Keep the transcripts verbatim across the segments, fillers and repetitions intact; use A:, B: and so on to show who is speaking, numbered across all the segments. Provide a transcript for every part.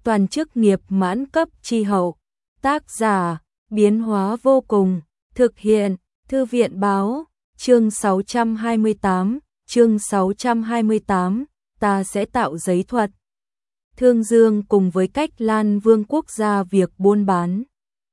A: toàn chức nghiệp mãn cấp chi hậu. Tác giả, biến hóa vô cùng, thực hiện, Thư viện báo, chương sáu trăm hai mươi tám, chương sáu trăm hai mươi tám, ta sẽ tạo giấy thuật. Thương Dương cùng với Cách Lan Vương quốc gia việc buôn bán.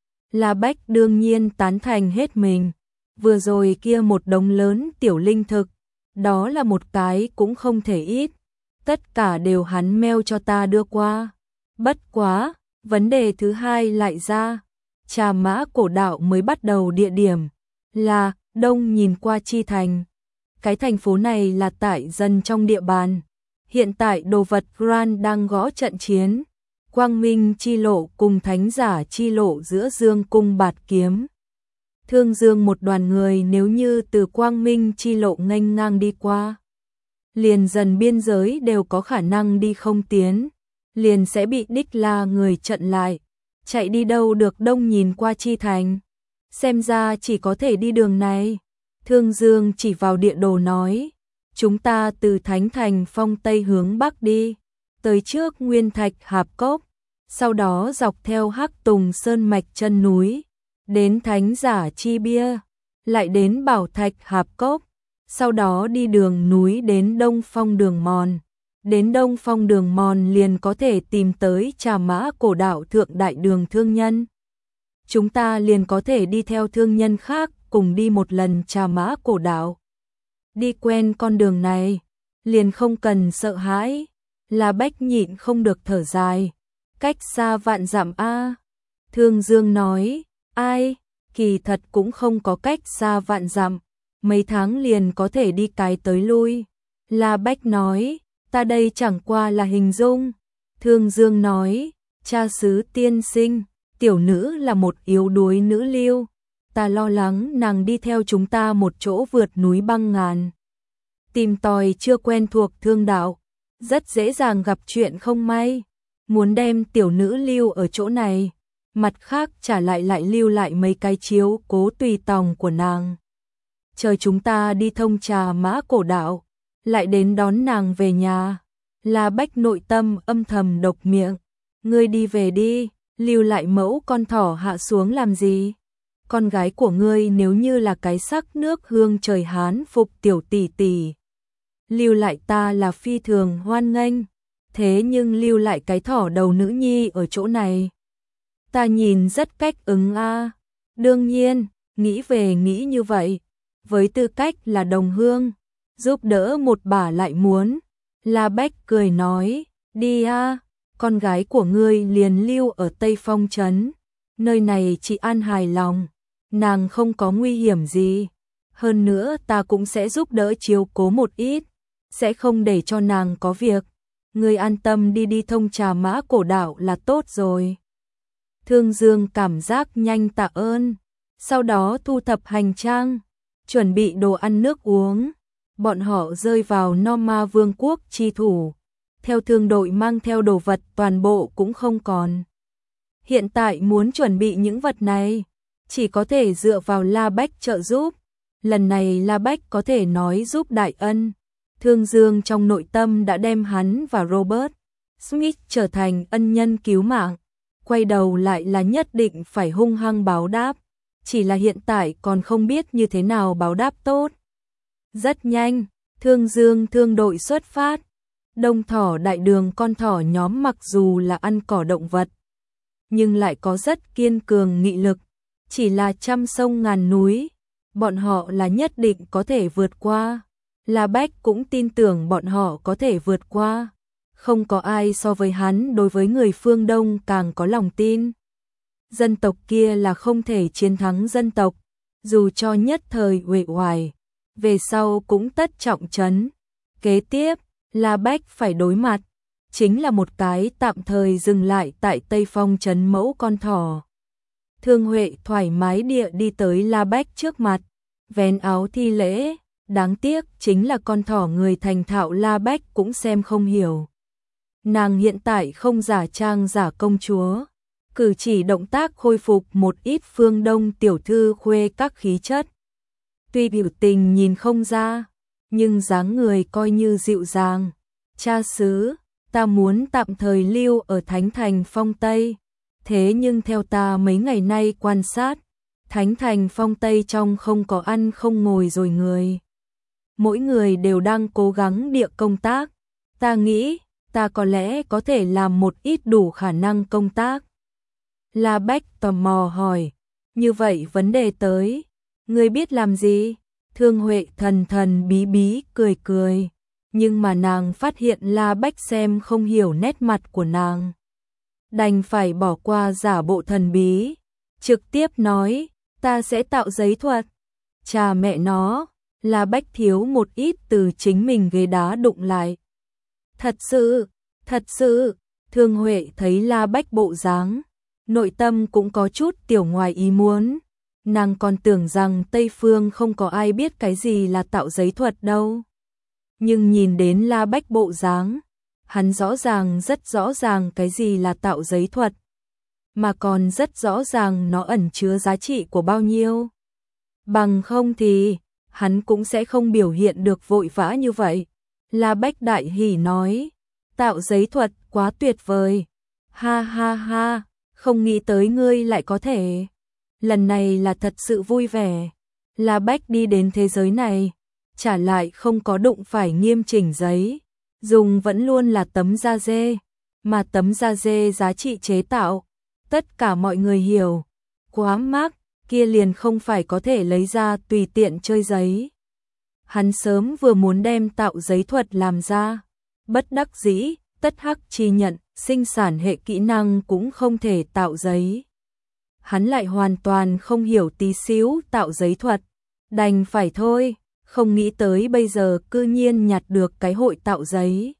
A: La Bách đương nhiên tán thành hết mình, vừa rồi kia một đống lớn tiểu linh thực, đó là một cái cũng không thể ít, tất cả đều hắn mail cho ta đưa qua. Bất quá, vấn đề thứ hai lại ra, Trà Mã Cổ Đạo mới bắt đầu địa điểm là đông nhìn qua Chi Thành. Cái thành phố này là tại dân trong địa bàn. Hiện tại đồ vật Grand đang gõ trận chiến, Quang Minh chi lộ cùng Thánh giả chi lộ giữa Dương cung bạt kiếm. Thương Dương một đoàn người nếu như từ Quang Minh chi lộ nghênh ngang đi qua, liền dần biên giới đều có khả năng đi không tiến, liền sẽ bị Đích La người chặn lại, chạy đi đâu được đông nhìn qua Chi Thành. Xem ra chỉ có thể đi đường này. Thương Dương chỉ vào địa đồ nói, chúng ta từ Thánh Thành Phong Tây hướng Bắc đi, tới trước Nguyên Thạch Hạp Cốc, sau đó dọc theo Hắc Tùng Sơn mạch chân núi, đến Thánh giả chi bia, lại đến Bảo Thạch Hạp Cốc, sau đó đi đường núi đến Đông Phong đường mòn. Đến Đông Phong đường mòn liền có thể tìm tới Trà Mã Cổ Đạo Thượng Đại Đường thương nhân. Chúng ta liền có thể đi theo thương nhân khác cùng đi một lần Trà Mã Cổ Đạo. Đi quen con đường này, liền không cần sợ hãi. La Bách nhịn không được thở dài. Cách xa vạn dặm a. Thương Dương nói, ai, kỳ thật cũng không có cách xa vạn dặm, mấy tháng liền có thể đi cái tới lui. La Bách nói, ta đây chẳng qua là hình dung. Thương Dương nói, cha xứ tiên sinh, tiểu nữ là một yếu đuối nữ lưu, ta lo lắng nàng đi theo chúng ta một chỗ vượt núi băng ngàn, tìm tòi chưa quen thuộc thương đạo, rất dễ dàng gặp chuyện không may, muốn đem tiểu nữ lưu ở chỗ này, mặt khác trả lại lại lưu lại mấy cái chiếu cố tùy tòng của nàng. Chờ chúng ta đi thông Trà Mã Cổ Đạo, lại đến đón nàng về nhà. La Bách nội tâm âm thầm độc miệng, ngươi đi về đi, lưu lại mẫu con thỏ hạ xuống làm gì? Con gái của ngươi nếu như là cái sắc nước hương trời Hán phục tiểu tỷ tỷ, lưu lại ta là phi thường hoan nghênh, thế nhưng lưu lại cái thỏ đầu nữ nhi ở chỗ này, ta nhìn rất cách ứng a. Đương nhiên, nghĩ về nghĩ như vậy, với tư cách là đồng hương, giúp đỡ một bà lại muốn. La Bách cười nói, đi a, con gái của ngươi liền lưu ở Tây Phong Trấn, nơi này chị an hài lòng, nàng không có nguy hiểm gì, hơn nữa ta cũng sẽ giúp đỡ chiếu cố một ít, sẽ không để cho nàng có việc, ngươi an tâm đi đi thông Trà Mã Cổ Đạo là tốt rồi. Thương Dương cảm giác nhanh tạ ơn, sau đó thu thập hành trang, chuẩn bị đồ ăn nước uống. Bọn họ rơi vào Norma Vương quốc chi thủ, theo thương đội mang theo đồ vật toàn bộ cũng không còn. Hiện tại muốn chuẩn bị những vật này, chỉ có thể dựa vào La Bách trợ giúp. Lần này La Bách có thể nói giúp đại ân. Thương Dương trong nội tâm đã đem hắn và Robert Smith trở thành ân nhân cứu mạng, quay đầu lại là nhất định phải hung hăng báo đáp, chỉ là hiện tại còn không biết như thế nào báo đáp tốt. Rất nhanh, Thương Dương thương đội xuất phát. Đông Thỏ Đại Đường con thỏ nhóm mặc dù là ăn cỏ động vật, nhưng lại có rất kiên cường nghị lực, chỉ là trăm sông ngàn núi, bọn họ là nhất định có thể vượt qua. La Bách cũng tin tưởng bọn họ có thể vượt qua, không có ai so với hắn đối với người phương Đông càng có lòng tin. Dân tộc kia là không thể chiến thắng dân tộc, dù cho nhất thời uể oải, về sau cũng tất trọng trấn. Kế tiếp, La Bách phải đối mặt, chính là một cái tạm thời dừng lại tại Tây Phong trấn mẫu con thỏ. Thương Huệ thoải mái địa đi tới La Bách trước mặt, vén áo thi lễ, đáng tiếc chính là con thỏ người thành thạo La Bách cũng xem không hiểu. Nàng hiện tại không giả trang giả công chúa, cử chỉ động tác khôi phục một ít phương Đông tiểu thư khuê các khí chất. Tuy biểu tình nhìn không ra, nhưng dáng người coi như dịu dàng. Cha xứ, ta muốn tạm thời lưu ở Thánh Thành Phong Tây. Thế nhưng theo ta mấy ngày nay quan sát, Thánh Thành Phong Tây trong không có ăn không ngồi rồi người. Mỗi người đều đang cố gắng địa công tác. Ta nghĩ, ta có lẽ có thể làm một ít đủ khả năng công tác. La Bách tò mò hỏi, như vậy vấn đề tới, ngươi biết làm gì? Thương Huệ thần thần bí bí cười cười, nhưng mà nàng phát hiện La Bách xem không hiểu nét mặt của nàng. Đành phải bỏ qua giả bộ thần bí, trực tiếp nói, ta sẽ tạo giấy thuật. Cha mẹ nó, La Bách thiếu một ít từ chính mình ghế đá đụng lại. Thật sự, thật sự, Thương Huệ thấy La Bách bộ dáng, nội tâm cũng có chút tiểu ngoài ý muốn. Nàng còn tưởng rằng Tây Phương không có ai biết cái gì là tạo giấy thuật đâu. Nhưng nhìn đến La Bách bộ dáng, hắn rõ ràng rất rõ ràng cái gì là tạo giấy thuật, mà còn rất rõ ràng nó ẩn chứa giá trị của bao nhiêu. Bằng không thì, hắn cũng sẽ không biểu hiện được vội vã như vậy. La Bách đại hỉ nói, tạo giấy thuật quá tuyệt vời. Ha ha ha, không nghĩ tới ngươi lại có thể. Lần này là thật sự vui vẻ. La Bách đi đến thế giới này, trả lại không có đụng phải nghiêm chỉnh giấy, dùng vẫn luôn là tấm da dê, mà tấm da dê giá trị chế tạo, tất cả mọi người hiểu, quá mắc, kia liền không phải có thể lấy ra tùy tiện chơi giấy. Hắn sớm vừa muốn đem tạo giấy thuật làm ra, bất đắc dĩ, tất hắc chi nhận, sinh sản hệ kỹ năng cũng không thể tạo giấy. Hắn lại hoàn toàn không hiểu tí xíu tạo giấy thuật, đành phải thôi, không nghĩ tới bây giờ cư nhiên nhặt được cái hội tạo giấy.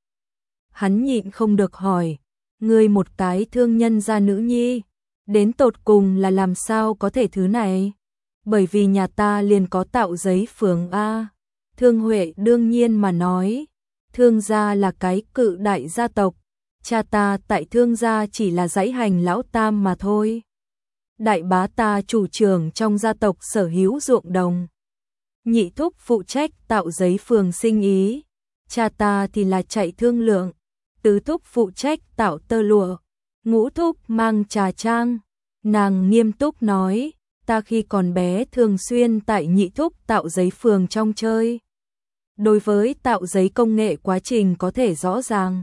A: Hắn nhịn không được hỏi, ngươi một cái thương nhân gia nữ nhi, đến tột cùng là làm sao có thể thứ này? Bởi vì nhà ta liền có tạo giấy phường A. Thương Huệ đương nhiên mà nói, Thương gia là cái cự đại gia tộc, cha ta tại Thương gia chỉ là dãy hành lão tam mà thôi. Đại bá ta chủ trưởng trong gia tộc sở hữu ruộng đồng. Nhị thúc phụ trách tạo giấy phường sinh ý, cha ta thì là chạy thương lượng, tứ thúc phụ trách tạo tơ lụa, ngũ thúc mang trà trang. Nàng nghiêm túc nói, ta khi còn bé thường xuyên tại nhị thúc tạo giấy phường trong chơi. Đối với tạo giấy công nghệ quá trình có thể rõ ràng.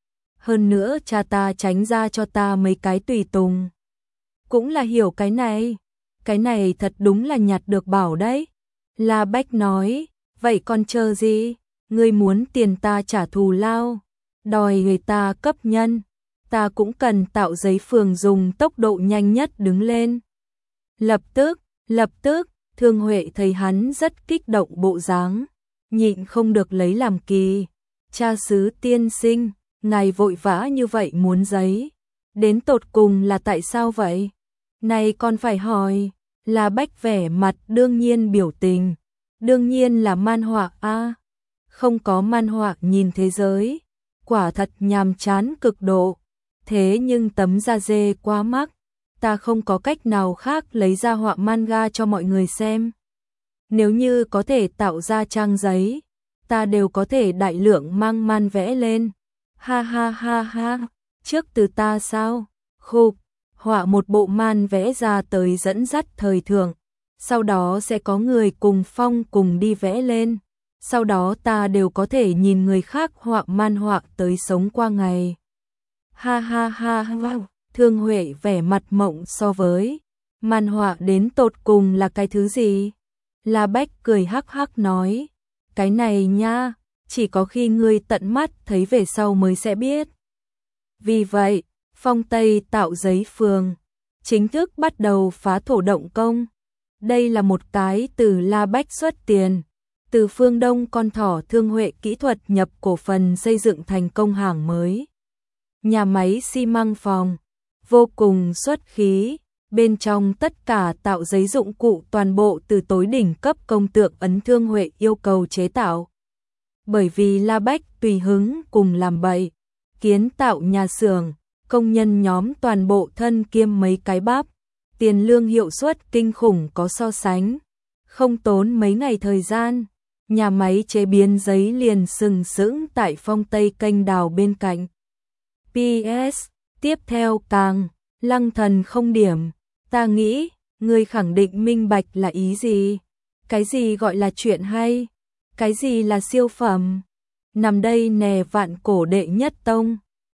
A: Hơn nữa cha ta tránh ra cho ta mấy cái tùy tùng. Cũng là hiểu cái này, cái này thật đúng là nhặt được bảo đấy. La Bách nói, vậy còn chờ gì, ngươi muốn tiền ta trả thù lao, đòi người ta cấp nhân, ta cũng cần tạo giấy phường dùng tốc độ nhanh nhất đứng lên. Lập tức, lập tức, Thương Huệ thấy hắn rất kích động bộ dáng, nhịn không được lấy làm kỳ. Cha xứ tiên sinh, ngài vội vã như vậy muốn giấy, đến tột cùng là tại sao vậy? Này còn phải hỏi. La Bách vẻ mặt đương nhiên biểu tình, đương nhiên là man họa a, không có man họa nhìn thế giới, quả thật nhàm chán cực độ. Thế nhưng tấm da dê quá mắc, ta không có cách nào khác lấy ra họa manga cho mọi người xem. Nếu như có thể tạo ra trang giấy, ta đều có thể đại lượng mang man vẽ lên. Ha ha ha ha, trước từ ta sao? Khục, họa một bộ man vẽ ra tới dẫn dắt thời thượng, sau đó sẽ có người cùng phong cùng đi vẽ lên, sau đó ta đều có thể nhìn người khác họa man họa tới sống qua ngày. Ha ha ha ha, Thương Huệ vẻ mặt mộng so với man họa đến tột cùng là cái thứ gì? La Bách cười hắc hắc nói, cái này nha, chỉ có khi ngươi tận mắt thấy về sau mới sẽ biết. Vì vậy, Phong Tây tạo giấy phường chính thức bắt đầu phá thổ động công. Đây là một cái từ La Bách xuất tiền, từ phương Đông con thỏ Thương Huệ kỹ thuật nhập cổ phần xây dựng thành công hàng mới. Nhà máy xi măng phòng, vô cùng xuất khí, bên trong tất cả tạo giấy dụng cụ toàn bộ từ tối đỉnh cấp công tượng ấn Thương Huệ yêu cầu chế tạo. Bởi vì La Bách tùy hứng cùng làm bậy, kiến tạo nhà xưởng, công nhân nhóm toàn bộ thân kiêm mấy cái bắp, tiền lương hiệu suất kinh khủng có so sánh. Không tốn mấy ngày thời gian, nhà máy chế biến giấy liền sừng sững tại Phong Tây kênh đào bên cạnh. pê ét, tiếp theo càng, Lăng Thần không điểm, ta nghĩ, ngươi khẳng định minh bạch là ý gì? Cái gì gọi là chuyện hay? Cái gì là siêu phẩm? Nằm đây nè vạn cổ đệ nhất tông,